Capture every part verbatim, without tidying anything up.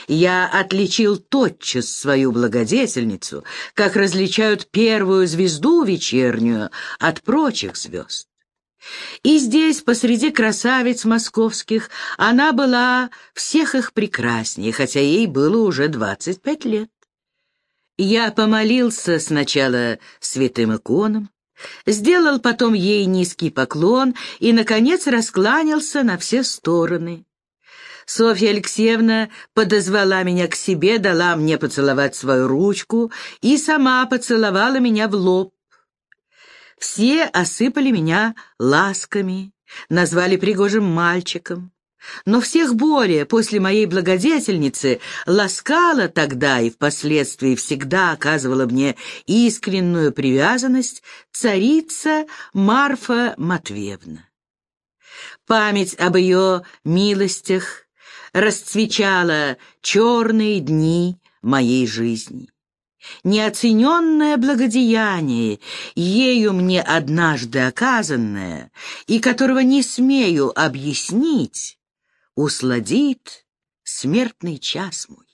Я отличил тотчас свою благодетельницу, как различают первую звезду вечернюю от прочих звезд. И здесь, посреди красавиц московских, она была всех их прекраснее, хотя ей было уже двадцать пять лет. Я помолился сначала святым иконам, сделал потом ей низкий поклон и, наконец, раскланялся на все стороны. Софья Алексеевна подозвала меня к себе, дала мне поцеловать свою ручку и сама поцеловала меня в лоб. Все осыпали меня ласками, назвали пригожим мальчиком. Но всех более после моей благодетельницы ласкала тогда и впоследствии всегда оказывала мне искреннюю привязанность царица Марфа Матвеевна. Память об ее милостях расцвечала черные дни моей жизни. Неоцененное благодеяние, ею мне однажды оказанное, и которого не смею объяснить, усладит смертный час мой.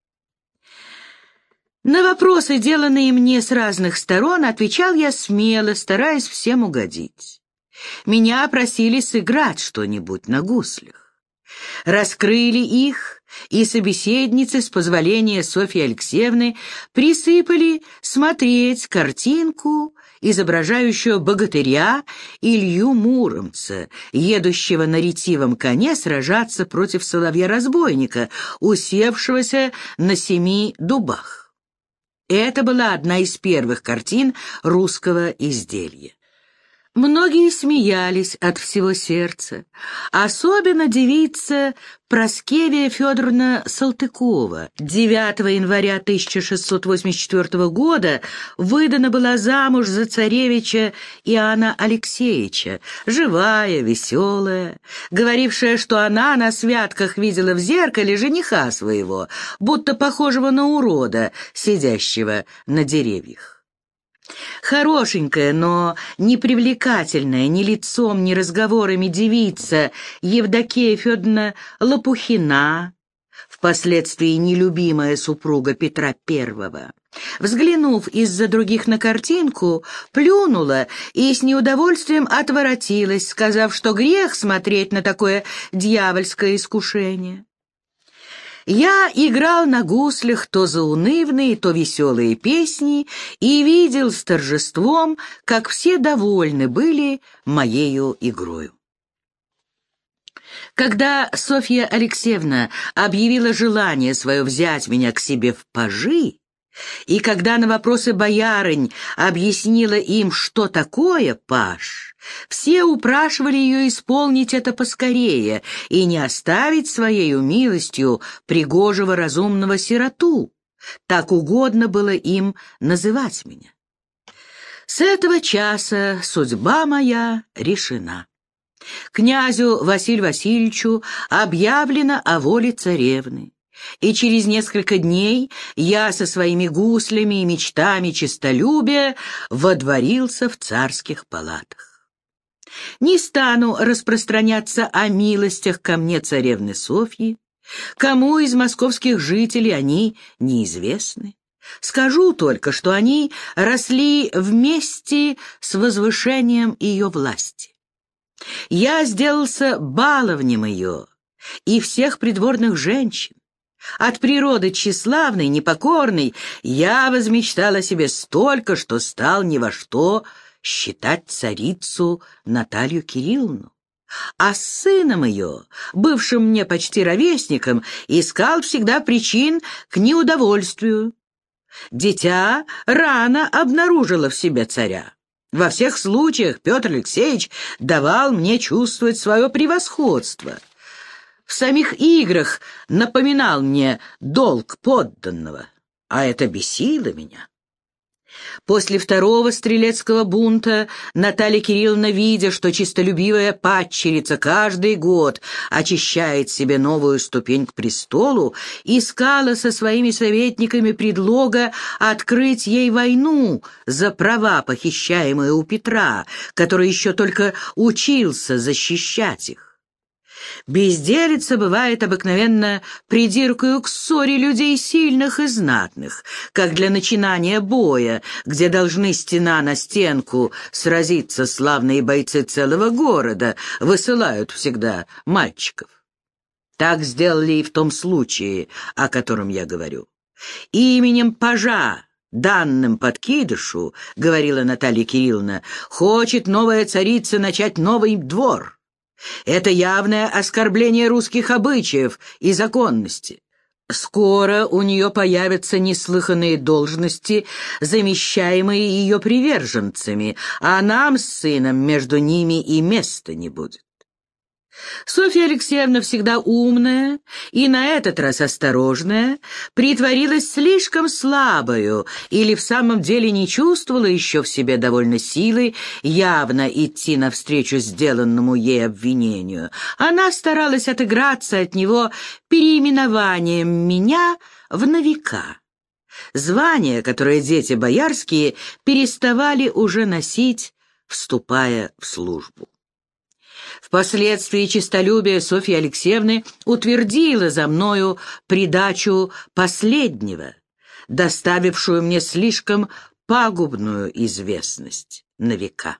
На вопросы, деланные мне с разных сторон, отвечал я смело, стараясь всем угодить. Меня просили сыграть что-нибудь на гуслях. Раскрыли их, и собеседницы, с позволения Софьи Алексеевны, присыпали смотреть картинку, изображающую богатыря Илью Муромца, едущего на ретивом коне сражаться против соловья-разбойника, усевшегося на семи дубах. Это была одна из первых картин русского изделия. Многие смеялись от всего сердца, особенно девица Проскевия Федоровна Салтыкова. девятого января тысяча шестьсот восемьдесят четвёртого года выдана была замуж за царевича Иоанна Алексеевича, живая, веселая, говорившая, что она на святках видела в зеркале жениха своего, будто похожего на урода, сидящего на деревьях. Хорошенькая, но непривлекательная ни лицом, ни разговорами девица Евдокия Федоровна Лопухина, впоследствии нелюбимая супруга Петра Первого, взглянув из-за других на картинку, плюнула и с неудовольствием отворотилась, сказав, что грех смотреть на такое дьявольское искушение. Я играл на гуслях то заунывные, то веселые песни и видел с торжеством, как все довольны были моею игрою. Когда Софья Алексеевна объявила желание свое взять меня к себе в пажи, и когда на вопросы боярынь объяснила им, что такое паж, все упрашивали ее исполнить это поскорее и не оставить своею милостью пригожего разумного сироту. Так угодно было им называть меня. С этого часа судьба моя решена. Князю Василию Васильевичу объявлено о воле царевны. И через несколько дней я со своими гуслями и мечтами честолюбия водворился в царских палатах. Не стану распространяться о милостях ко мне царевны Софьи, кому из московских жителей они неизвестны. Скажу только, что они росли вместе с возвышением ее власти. Я сделался баловнем ее и всех придворных женщин. От природы тщеславной, непокорной, я возмечтал о себе столько, что стал ни во что считать царицу Наталью Кирилловну. А с сыном ее, бывшим мне почти ровесником, искал всегда причин к неудовольствию. Дитя рано обнаружило в себе царя. Во всех случаях Петр Алексеевич давал мне чувствовать свое превосходство. В самих играх напоминал мне долг подданного, а это бесило меня. После второго стрелецкого бунта Наталья Кирилловна, видя, что чистолюбивая падчерица каждый год очищает себе новую ступень к престолу, искала со своими советниками предлога открыть ей войну за права, похищаемые у Петра, который еще только учился защищать их. Безделица бывает обыкновенно придиркою к ссоре людей сильных и знатных, как для начинания боя, где должны стена на стенку сразиться славные бойцы целого города, высылают всегда мальчиков. Так сделали и в том случае, о котором я говорю. Именем пажа, данным подкидышу, говорила Наталья Кирилловна, хочет новая царица начать новый двор. Это явное оскорбление русских обычаев и законности. Скоро у нее появятся неслыханные должности, замещаемые ее приверженцами, а нам с сыном между ними и места не будет. Софья Алексеевна, всегда умная и на этот раз осторожная, притворилась слишком слабою или в самом деле не чувствовала еще в себе довольно силы явно идти навстречу сделанному ей обвинению. Она старалась отыграться от него переименованием меня в новика. Звание, которое дети боярские переставали уже носить, вступая в службу. Впоследствии честолюбие Софьи Алексеевны утвердило за мною придачу последнего, доставившую мне слишком пагубную известность на века.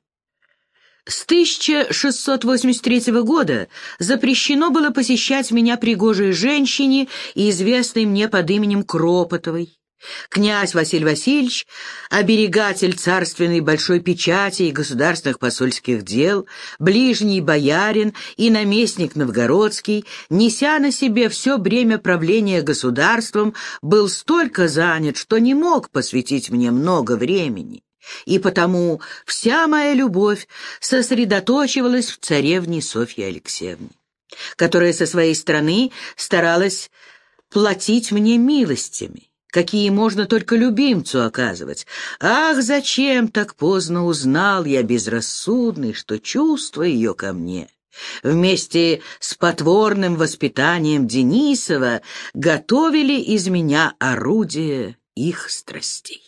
С тысяча шестьсот восемьдесят третьего года запрещено было посещать меня пригожей женщине, известной мне под именем Кропотовой. Князь Василий Васильевич, оберегатель царственной большой печати и государственных посольских дел, ближний боярин и наместник новгородский, неся на себе все бремя правления государством, был столько занят, что не мог посвятить мне много времени, и потому вся моя любовь сосредоточивалась в царевне Софье Алексеевне, которая со своей стороны старалась платить мне милостями, какие можно только любимцу оказывать. Ах, зачем так поздно узнал я, безрассудный, что чувства ее ко мне вместе с потворным воспитанием Денисова готовили из меня орудие их страстей.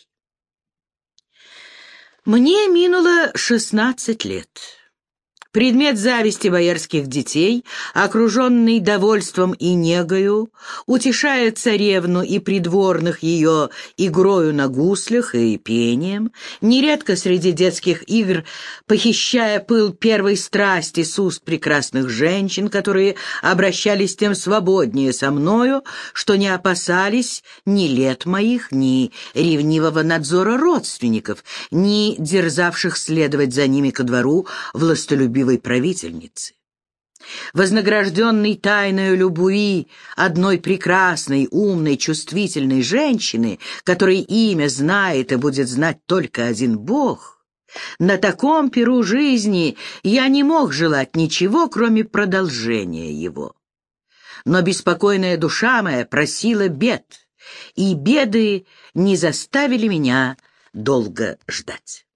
Мне минуло шестнадцать лет. Предмет зависти боярских детей, окруженный довольством и негою, утешая царевну и придворных ее игрою на гуслях и пением, нередко среди детских игр похищая пыл первой страсти с уст прекрасных женщин, которые обращались тем свободнее со мною, что не опасались ни лет моих, ни ревнивого надзора родственников, ни дерзавших следовать за ними ко двору властолюбивых правительницы. Вознагражденный тайною любви одной прекрасной, умной, чувствительной женщины, которой имя знает и будет знать только один Бог, на таком пиру жизни я не мог желать ничего, кроме продолжения его. Но беспокойная душа моя просила бед, и беды не заставили меня долго ждать.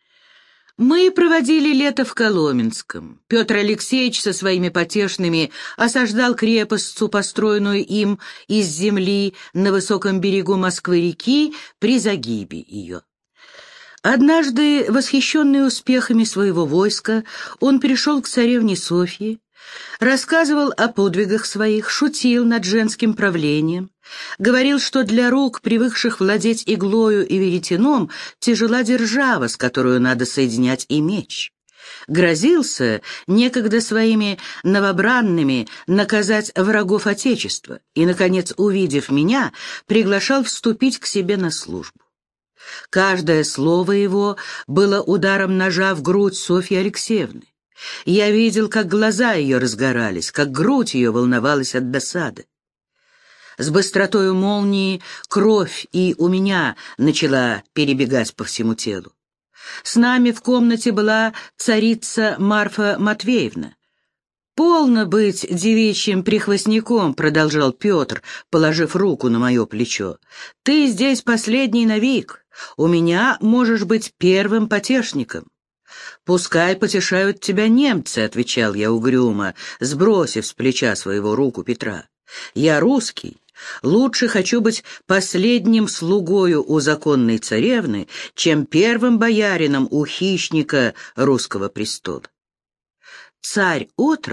Мы проводили лето в Коломенском. Петр Алексеевич со своими потешными осаждал крепостцу, построенную им из земли на высоком берегу Москвы-реки при загибе ее. Однажды, восхищенный успехами своего войска, он пришел к царевне Софье, рассказывал о подвигах своих, шутил над женским правлением, говорил, что для рук, привыкших владеть иглою и веретеном, тяжела держава, с которой надо соединять и меч. Грозился некогда своими новобранными наказать врагов Отечества и, наконец, увидев меня, приглашал вступить к себе на службу. Каждое слово его было ударом ножа в грудь Софьи Алексеевны. Я видел, как глаза ее разгорались, как грудь ее волновалась от досады. С быстротою молнии кровь и у меня начала перебегать по всему телу. С нами в комнате была царица Марфа Матвеевна. «Полно быть девичьим прихвостняком», — продолжал Петр, положив руку на мое плечо. «Ты здесь последний навек, у меня можешь быть первым потешником». «Пускай потешают тебя немцы», — отвечал я угрюмо, сбросив с плеча своего руку Петра. «Я русский, лучше хочу быть последним слугою у законной царевны, чем первым боярином у хищника русского престола». Царь-отрок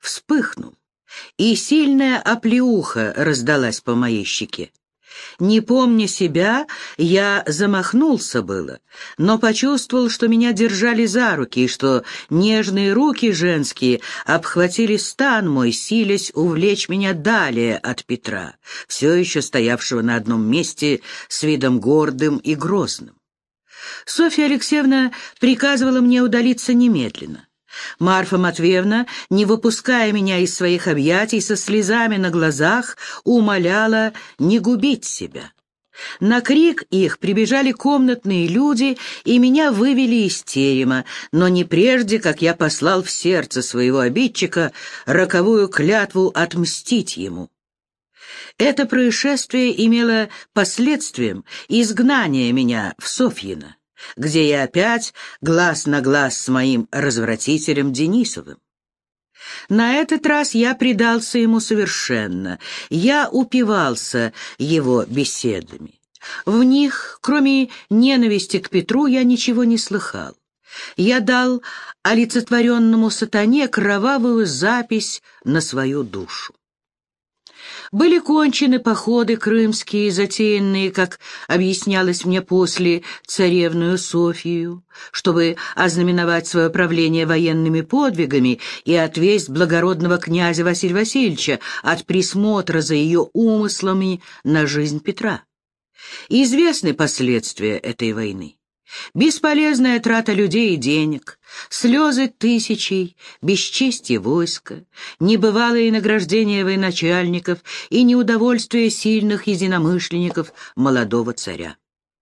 вспыхнул, и сильная оплеуха раздалась по моей щеке. Не помня себя, я замахнулся было, но почувствовал, что меня держали за руки, и что нежные руки женские обхватили стан мой, силясь увлечь меня далее от Петра, все еще стоявшего на одном месте с видом гордым и грозным. Софья Алексеевна приказывала мне удалиться немедленно. Марфа Матвеевна, не выпуская меня из своих объятий, со слезами на глазах, умоляла не губить себя. На крик их прибежали комнатные люди и меня вывели из терема, но не прежде, как я послал в сердце своего обидчика роковую клятву отмстить ему. Это происшествие имело последствием изгнание меня в Софьино, где я опять глаз на глаз с моим развратителем Денисовым. На этот раз я предался ему совершенно, я упивался его беседами. В них, кроме ненависти к Петру, я ничего не слыхал. Я дал олицетворенному сатане кровавую запись на свою душу. Были кончены походы крымские, затеянные, как объяснялось мне после, царевную Софию, чтобы ознаменовать свое правление военными подвигами и отвесть благородного князя Василия Васильевича от присмотра за ее умыслами на жизнь Петра. Известны последствия этой войны. Бесполезная трата людей и денег, слезы тысячей, бесчестие войска, небывалые награждения военачальников и неудовольствие сильных единомышленников молодого царя.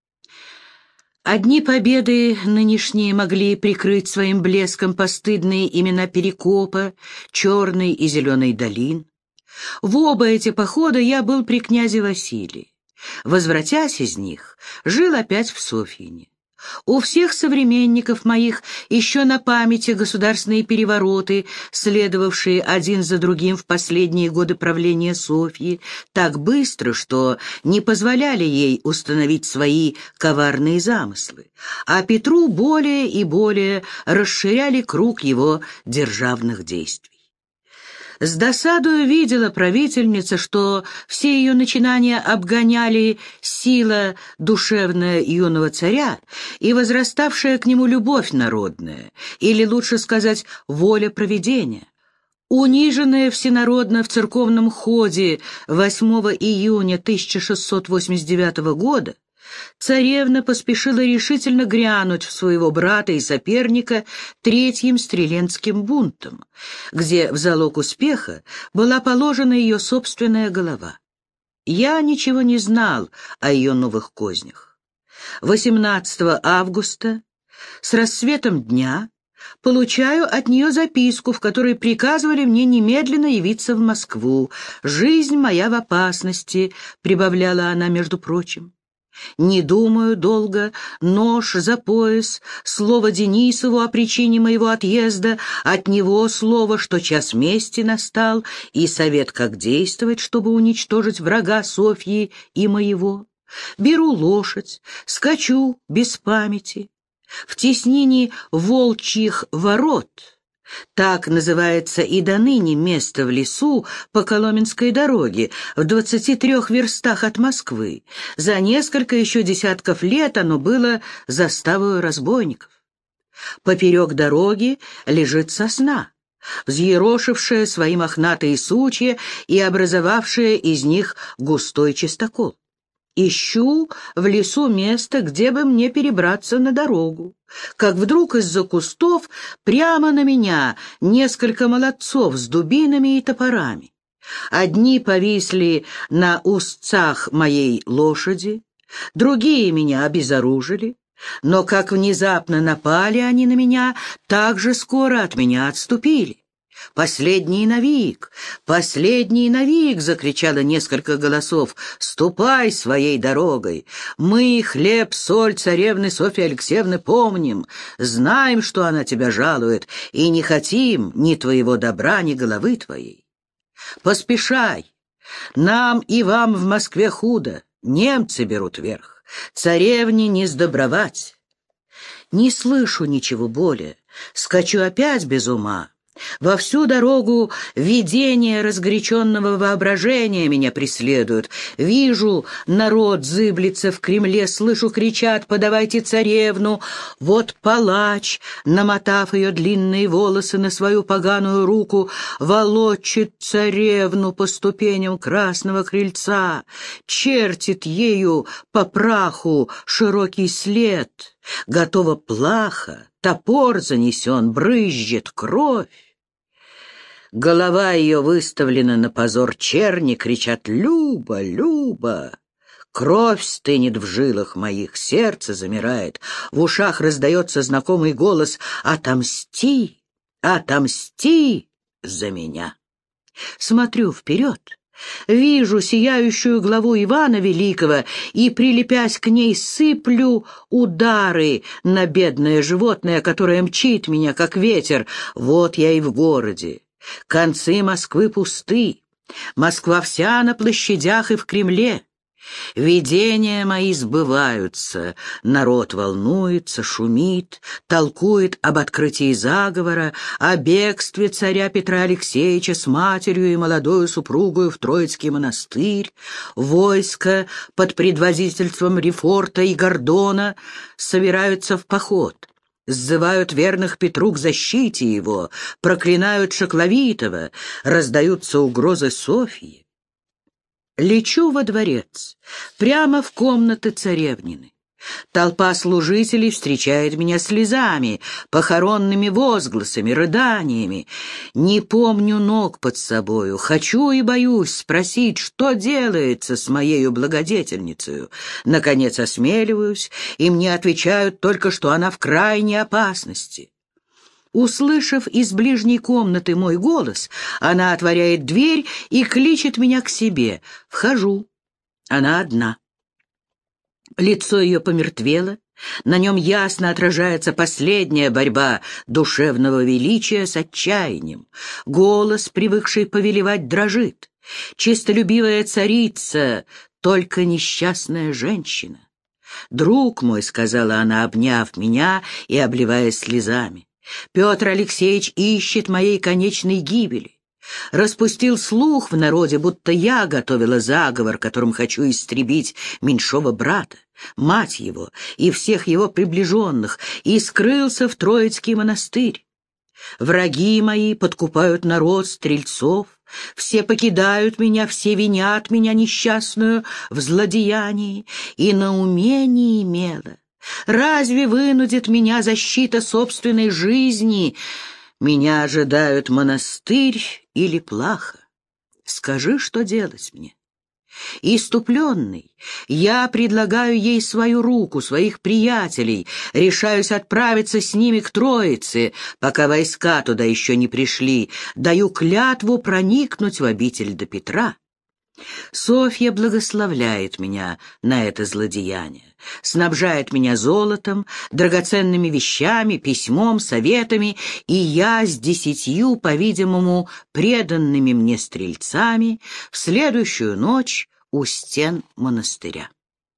Одни победы нынешние могли прикрыть своим блеском постыдные имена Перекопа, Черной и Зеленой долин. В оба эти похода я был при князе Василии. Возвратясь из них, жил опять в Софьине. У всех современников моих еще на памяти государственные перевороты, следовавшие один за другим в последние годы правления Софьи, так быстро, что не позволяли ей установить свои коварные замыслы, а Петру более и более расширяли круг его державных действий. С досадою видела правительница, что все ее начинания обгоняли сила душевная юного царя и возраставшая к нему любовь народная, или, лучше сказать, воля провидения. Униженная всенародно в церковном ходе восьмого июня тысяча шестьсот восемьдесят девятого года, царевна поспешила решительно грянуть в своего брата и соперника третьим стрелецким бунтом, где в залог успеха была положена ее собственная голова. Я ничего не знал о ее новых кознях. восемнадцатого августа с рассветом дня получаю от нее записку, в которой приказывали мне немедленно явиться в Москву. «Жизнь моя в опасности», — прибавляла она, между прочим. Не думаю долго, нож за пояс, слово Денисову о причине моего отъезда, от него слово, что час мести настал, и совет, как действовать, чтобы уничтожить врага Софьи и моего. Беру лошадь, скачу без памяти. В теснине волчьих ворот, так называется и до ныне место в лесу по Коломенской дороге, в двадцати трех верстах от Москвы. За несколько еще десятков лет оно было заставою разбойников. Поперек дороги лежит сосна, взъерошившая свои мохнатые сучья и образовавшая из них густой чистокол. Ищу в лесу место, где бы мне перебраться на дорогу, как вдруг из-за кустов прямо на меня несколько молодцов с дубинами и топорами. Одни повисли на узцах моей лошади, другие меня обезоружили, но как внезапно напали они на меня, так же скоро от меня отступили. «Последний навик! Последний навик!» — закричало несколько голосов. «Ступай своей дорогой! Мы хлеб, соль царевны Софьи Алексеевны помним, знаем, что она тебя жалует, и не хотим ни твоего добра, ни головы твоей. Поспешай! Нам и вам в Москве худо, немцы берут верх, царевне не сдобровать». Не слышу ничего более, скачу опять без ума. Во всю дорогу видения разгоряченного воображения меня преследуют. Вижу, народ зыблется в Кремле, слышу, кричат: «Подавайте царевну!» Вот палач, намотав ее длинные волосы на свою поганую руку, волочит царевну по ступеням красного крыльца, чертит ею по праху широкий след. Готова плаха, топор занесен, брызжет кровь. Голова ее выставлена на позор черни, кричат: «Люба, Люба!» Кровь стынет в жилах моих, сердце замирает, в ушах раздается знакомый голос: «Отомсти, отомсти за меня!» Смотрю вперед, вижу сияющую главу Ивана Великого и, прилепясь к ней, сыплю удары на бедное животное, которое мчит меня, как ветер. Вот я и в городе. Концы Москвы пусты, Москва вся на площадях и в Кремле. Видения мои сбываются, народ волнуется, шумит, толкует об открытии заговора, о бегстве царя Петра Алексеевича с матерью и молодою супругою в Троицкий монастырь. Войско под предводительством Рефорта и Гордона собираются в поход. Сзывают верных Петру к защите его, проклинают Шакловитова, раздаются угрозы Софьи. Лечу во дворец, прямо в комнаты царевнины. Толпа служителей встречает меня слезами, похоронными возгласами, рыданиями. Не помню ног под собою, хочу и боюсь спросить, что делается с моею благодетельницею. Наконец осмеливаюсь, и мне отвечают только, что она в крайней опасности. Услышав из ближней комнаты мой голос, она отворяет дверь и кличет меня к себе. Вхожу. Она одна. Лицо ее помертвело, на нем ясно отражается последняя борьба душевного величия с отчаянием. Голос, привыкший повелевать, дрожит. Чистолюбивая царица, только несчастная женщина. «Друг мой», — сказала она, обняв меня и обливаясь слезами, — «Петр Алексеевич ищет моей конечной гибели. Распустил слух в народе, будто я готовила заговор, которым хочу истребить меньшого брата, мать его и всех его приближенных, и скрылся в Троицкий монастырь. Враги мои подкупают народ, стрельцов, все покидают меня, все винят меня несчастную в злодеянии, и на уме не имела. Разве вынудит меня защита собственной жизни? Меня ожидают монастырь или плаха. Скажи, что делать мне?» Иступленный, я предлагаю ей свою руку, своих приятелей, решаюсь отправиться с ними к Троице, пока войска туда еще не пришли, даю клятву проникнуть в обитель до Петра. Софья благословляет меня на это злодеяние, снабжает меня золотом, драгоценными вещами, письмом, советами, и я с десятью, по-видимому, преданными мне стрельцами в следующую ночь у стен монастыря.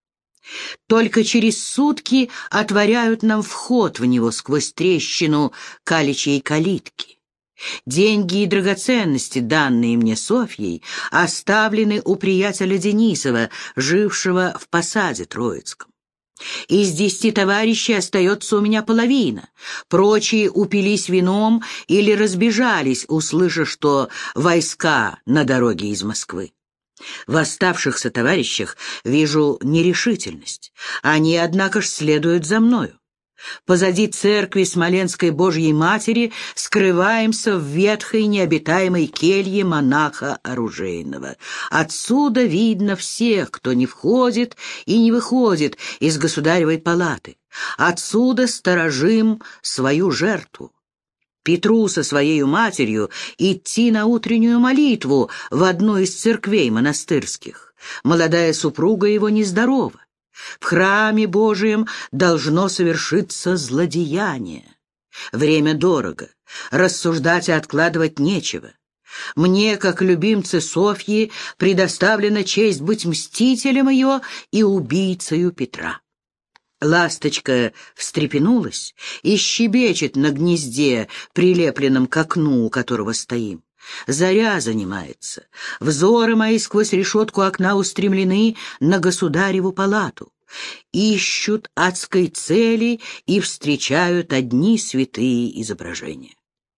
Только через сутки отворяют нам вход в него сквозь трещину каличьей калитки. Деньги и драгоценности, данные мне Софьей, оставлены у приятеля Денисова, жившего в посаде Троицком. Из десяти товарищей остается у меня половина, прочие упились вином или разбежались, услышав, что войска на дороге из Москвы. В оставшихся товарищах вижу нерешительность, они, однако ж, следуют за мною. Позади церкви Смоленской Божьей Матери скрываемся в ветхой необитаемой келье монаха оружейного. Отсюда видно всех, кто не входит и не выходит из государевой палаты. Отсюда сторожим свою жертву. Петру со своей матерью идти на утреннюю молитву в одну из церквей монастырских. Молодая супруга его нездорова. В храме Божием должно совершиться злодеяние. Время дорого, рассуждать и откладывать нечего. Мне, как любимце Софьи, предоставлена честь быть мстителем ее и убийцею Петра. Ласточка встрепенулась и щебечет на гнезде, прилепленном к окну, у которого стоим. Заря занимается. Взоры мои сквозь решетку окна устремлены на государеву палату. Ищут адской цели и встречают одни святые изображения.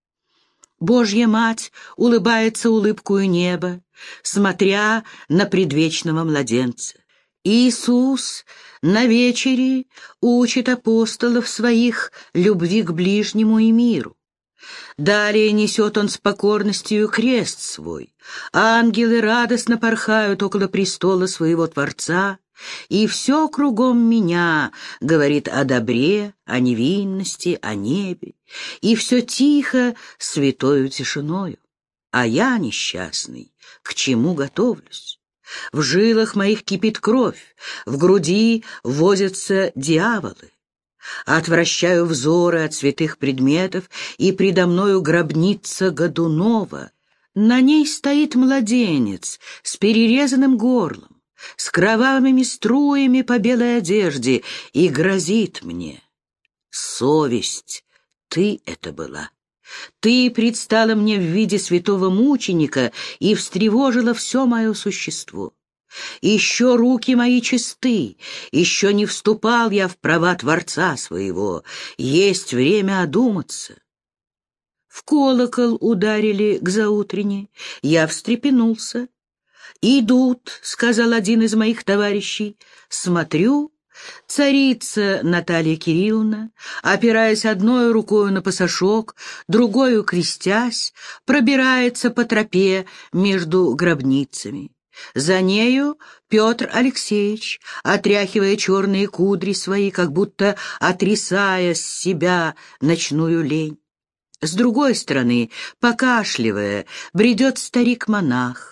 Божья Мать улыбается улыбкою неба, смотря на предвечного младенца. Иисус на вечере учит апостолов своих любви к ближнему и миру. Далее несет он с покорностью крест свой. Ангелы радостно порхают около престола своего Творца, и все кругом меня говорит о добре, о невинности, о небе, и все тихо святою тишиною. А я, несчастный, к чему готовлюсь? В жилах моих кипит кровь, в груди возятся дьяволы. Отвращаю взоры от святых предметов, и предо мною гробница Годунова. На ней стоит младенец с перерезанным горлом, с кровавыми струями по белой одежде, и грозит мне: совесть, ты это была. Ты предстала мне в виде святого мученика и встревожила все мое существо. Еще руки мои чисты, еще не вступал я в права Творца своего, есть время одуматься. В колокол ударили к заутренне, я встрепенулся. «Идут», — сказал один из моих товарищей, — смотрю, царица Наталья Кирилловна, опираясь одной рукою на пасашок, другою крестясь, пробирается по тропе между гробницами. За нею Петр Алексеевич, отряхивая черные кудри свои, как будто отрисая с себя ночную лень. С другой стороны, покашливая, бредет старик-монах.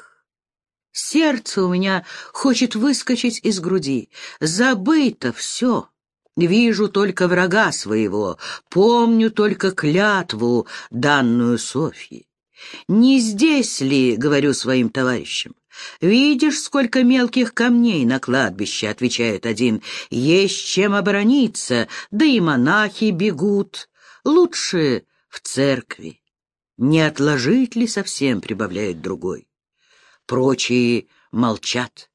Сердце у меня хочет выскочить из груди. Забыто все. Вижу только врага своего, помню только клятву, данную Софье. Не здесь ли, говорю своим товарищам? Видишь, сколько мелких камней на кладбище, отвечает один. Есть чем оборониться, да и монахи бегут. Лучше в церкви. Не отложить ли совсем, прибавляет другой. Прочие молчат.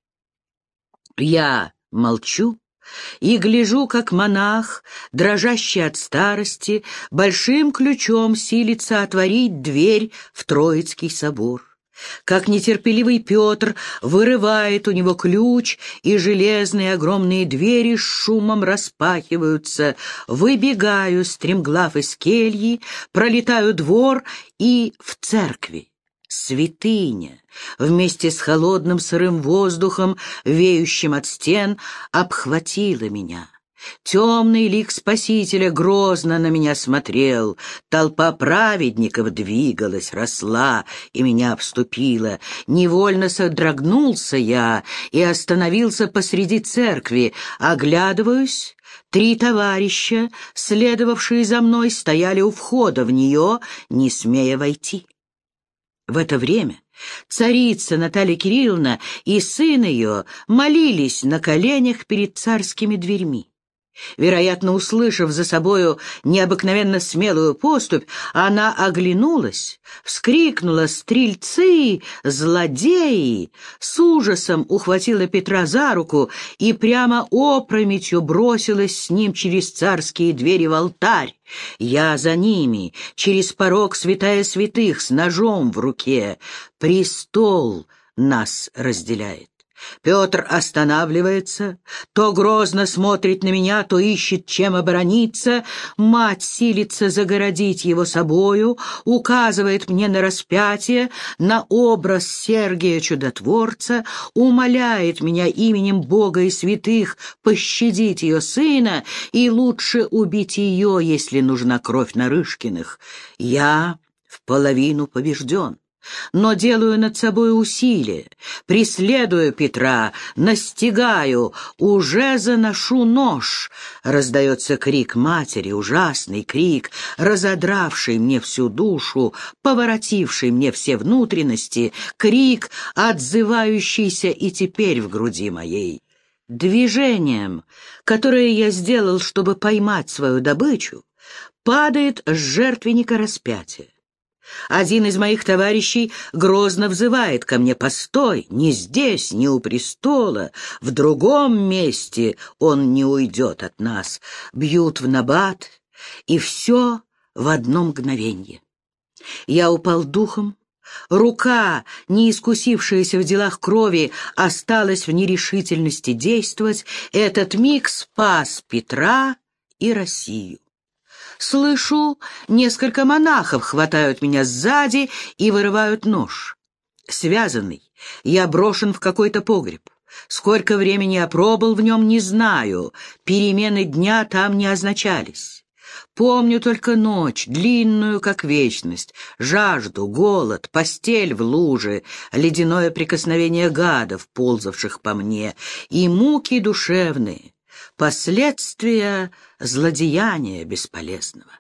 Я молчу и гляжу, как монах, дрожащий от старости, большим ключом силится отворить дверь в Троицкий собор. Как нетерпеливый Петр вырывает у него ключ, и железные огромные двери с шумом распахиваются. Выбегаю, стремглав из кельи, пролетаю двор и в церкви. Святыня вместе с холодным сырым воздухом, веющим от стен, обхватила меня. Темный лик Спасителя грозно на меня смотрел, толпа праведников двигалась, росла и меня обступила. Невольно содрогнулся я и остановился посреди церкви. Оглядываюсь, три товарища, следовавшие за мной, стояли у входа в нее, не смея войти. В это время царица Наталья Кирилловна и сын ее молились на коленях перед царскими дверьми. Вероятно, услышав за собою необыкновенно смелую поступь, она оглянулась, вскрикнула: «Стрельцы! Злодеи!» С ужасом ухватила Петра за руку и прямо опрометью бросилась с ним через царские двери в алтарь. Я за ними, через порог святая святых, с ножом в руке. Престол нас разделяет. Петр останавливается, то грозно смотрит на меня, то ищет, чем оборониться. Мать силится загородить его собою, указывает мне на распятие, на образ Сергия Чудотворца, умоляет меня именем Бога и святых пощадить ее сына и лучше убить ее, если нужна кровь Нарышкиных. Я в половину побежден, но делаю над собой усилие, преследую Петра, настигаю, уже заношу нож. Раздается крик матери, ужасный крик, разодравший мне всю душу, поворотивший мне все внутренности, крик, отзывающийся и теперь в груди моей. Движением, которое я сделал, чтобы поймать свою добычу, падает с жертвенника распятия. Один из моих товарищей грозно взывает ко мне: «Постой, не здесь, не у престола, в другом месте он не уйдет от нас». Бьют в набат, и все в одно мгновенье. Я упал духом, рука, не искусившаяся в делах крови, осталась в нерешительности действовать. Этот миг спас Петра и Россию. Слышу, несколько монахов хватают меня сзади и вырывают нож. Связанный, я брошен в какой-то погреб. Сколько времени я пробыл в нем, не знаю. Перемены дня там не означались. Помню только ночь, длинную, как вечность, жажду, голод, постель в луже, ледяное прикосновение гадов, ползавших по мне, и муки душевные, последствия злодеяния бесполезного.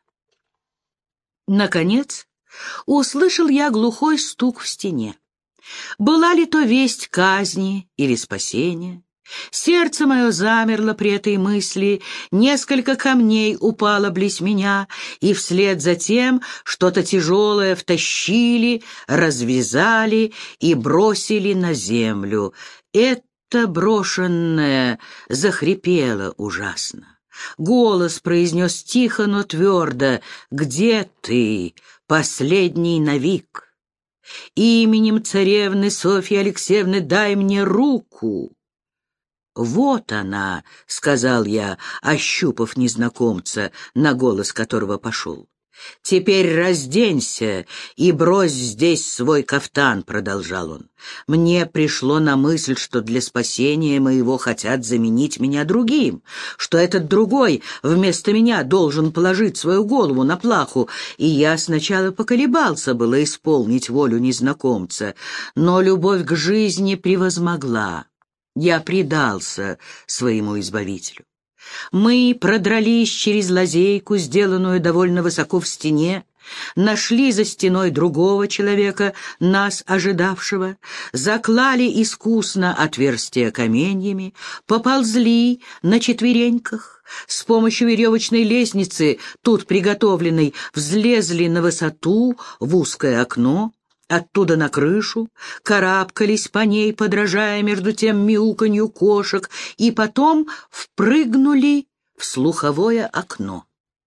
Наконец, услышал я глухой стук в стене. Была ли то весть казни или спасения? Сердце мое замерло при этой мысли, несколько камней упало близ меня, и вслед за тем что-то тяжелое втащили, развязали и бросили на землю. Это брошенное захрипело ужасно. Голос произнес тихо, но твердо: «Где ты, последний навик? Именем царевны Софьи Алексеевны дай мне руку». «Вот она», — сказал я, ощупав незнакомца, на голос которого пошел. «Теперь разденься и брось здесь свой кафтан», — продолжал он. «Мне пришло на мысль, что для спасения моего хотят заменить меня другим, что этот другой вместо меня должен положить свою голову на плаху, и я сначала поколебался было исполнить волю незнакомца, но любовь к жизни превозмогла. Я предался своему избавителю. Мы продрались через лазейку, сделанную довольно высоко в стене, нашли за стеной другого человека, нас ожидавшего, заклали искусно отверстия каменьями, поползли на четвереньках, с помощью веревочной лестницы, тут приготовленной, взлезли на высоту в узкое окно, оттуда на крышу, карабкались по ней, подражая между тем мяуканью кошек, и потом впрыгнули в слуховое окно.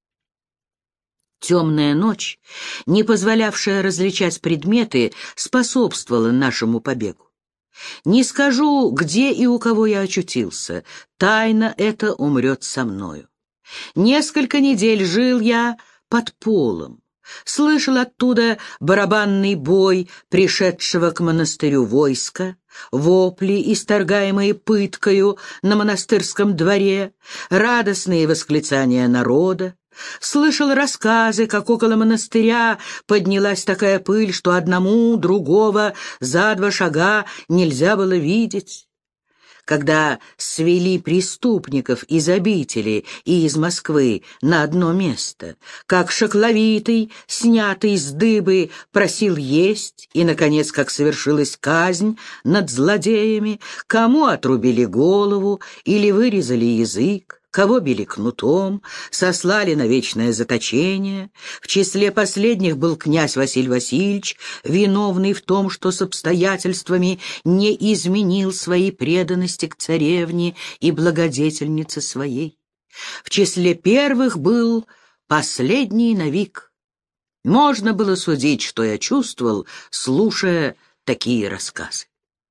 Темная ночь, не позволявшая различать предметы, способствовала нашему побегу. Не скажу, где и у кого я очутился, тайна эта умрет со мною. Несколько недель жил я под полом. Слышал оттуда барабанный бой пришедшего к монастырю войска, вопли, исторгаемые пыткою на монастырском дворе, радостные восклицания народа. Слышал рассказы, как около монастыря поднялась такая пыль, что одному, другого за два шага нельзя было видеть. Когда свели преступников из обители и из Москвы на одно место, как шакловитый, снятый с дыбы, просил есть, и, наконец, как совершилась казнь над злодеями, кому отрубили голову или вырезали язык, кого били кнутом, сослали на вечное заточение. В числе последних был князь Василий Васильевич, виновный в том, что с обстоятельствами не изменил своей преданности к царевне и благодетельнице своей. В числе первых был последний навик. Можно было судить, что я чувствовал, слушая такие рассказы.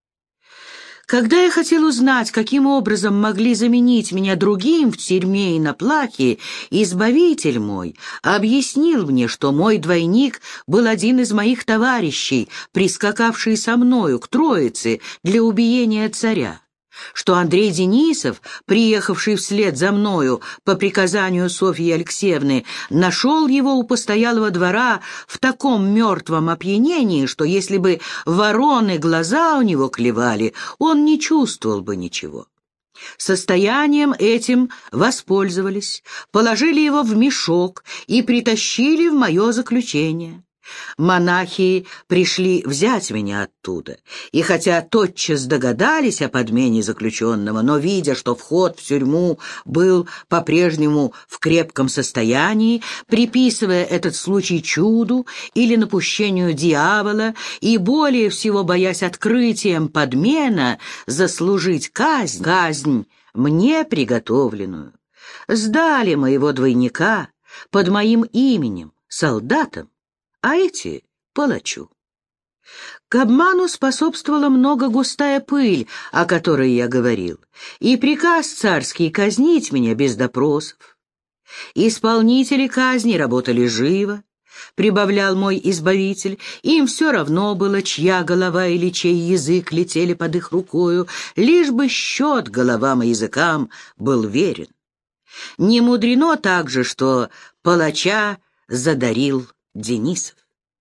Когда я хотел узнать, каким образом могли заменить меня другим в тюрьме и на плахе, избавитель мой объяснил мне, что мой двойник был один из моих товарищей, прискакавший со мною к Троице для убиения царя, что Андрей Денисов, приехавший вслед за мною по приказанию Софьи Алексеевны, нашел его у постоялого двора в таком мертвом опьянении, что если бы вороны глаза у него клевали, он не чувствовал бы ничего. Состоянием этим воспользовались, положили его в мешок и притащили в мое заключение. Монахи пришли взять меня оттуда, и хотя тотчас догадались о подмене заключенного, но, видя, что вход в тюрьму был по-прежнему в крепком состоянии, приписывая этот случай чуду или напущению дьявола, и более всего боясь открытием подмена заслужить казнь, казнь мне приготовленную, сдали моего двойника под моим именем солдатам, а эти — палачу. К обману способствовала много густая пыль, о которой я говорил, и приказ царский казнить меня без допросов. Исполнители казни работали живо, прибавлял мой избавитель, им все равно было, чья голова или чей язык летели под их рукою, лишь бы счет головам и языкам был верен. Не мудрено также, что палача задарил Денисов.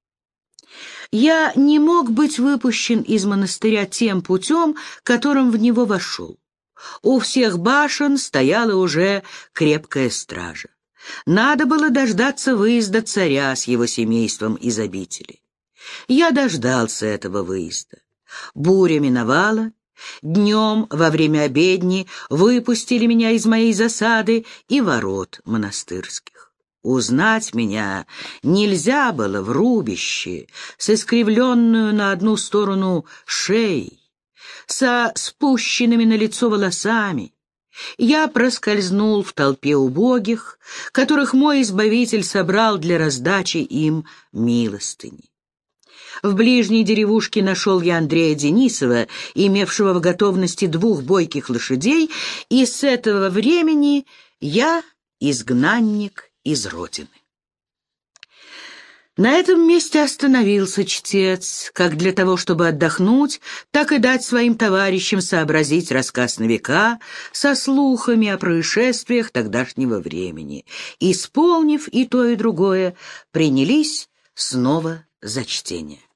Я не мог быть выпущен из монастыря тем путем, которым в него вошел. У всех башен стояла уже крепкая стража. Надо было дождаться выезда царя с его семейством из обители. Я дождался этого выезда. Буря миновала. Днем, во время обедни, выпустили меня из моей засады и ворот монастырских. Узнать меня нельзя было в рубище, с искривленную на одну сторону шеей, со спущенными на лицо волосами. Я проскользнул в толпе убогих, которых мой избавитель собрал для раздачи им милостыни. В ближней деревушке нашел я Андрея Денисова, имевшего в готовности двух бойких лошадей, и с этого времени я изгнанник из родины. На этом месте остановился чтец, как для того, чтобы отдохнуть, так и дать своим товарищам сообразить рассказ на века со слухами о происшествиях тогдашнего времени. Исполнив и то, и другое, принялись снова за чтение.